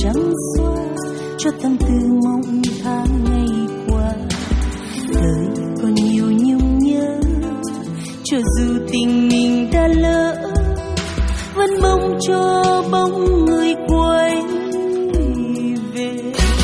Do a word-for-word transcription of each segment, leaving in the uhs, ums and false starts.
trắng xóa cho tâm tư mong tháng ngày qua. Đời còn nhiều nhung nhớ, cho dù tình mình đã lỡ, vẫn mong cho bóng người quay về.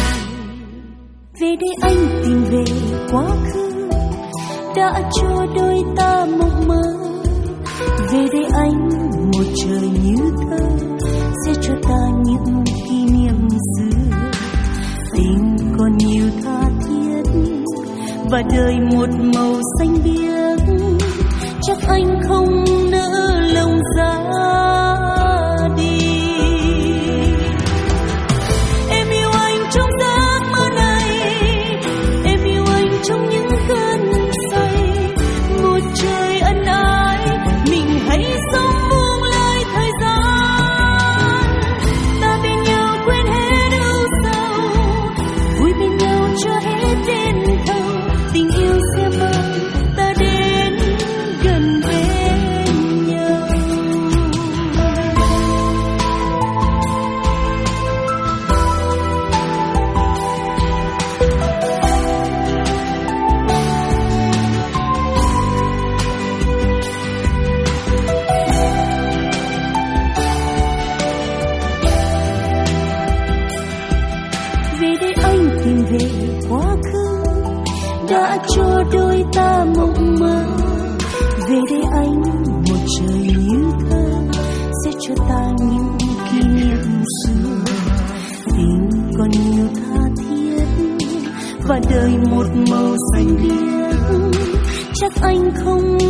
Về để anh tìm về quá khứ đã cho đôi ta mộng mơ. Về để anh một trời như thơ sẽ cho ta những kỷ niệm xưa. Tình còn nhiều tha thiết và đời một màu xanh biếc, chắc anh không nỡ lòng ra đi. Em yêu anh trong giấc mơ này, em yêu anh trong những cơn say. Một trời ân ái, mình hãy sống buông lơi thời gian. Ta bên nhau quên hết ưu sầu, vui bên nhau cho hết đến thâu. Tình yêu sẽ mang ta đến gần bên nhau. Về để anh tìm về quá khứ đã cho đôi ta mộng mơ. Về để anh một trời như thơ sẽ cho ta những kỷ niệm xưa. Tình còn nhiều tha thiết và đời một màu xanh biếc, chắc anh không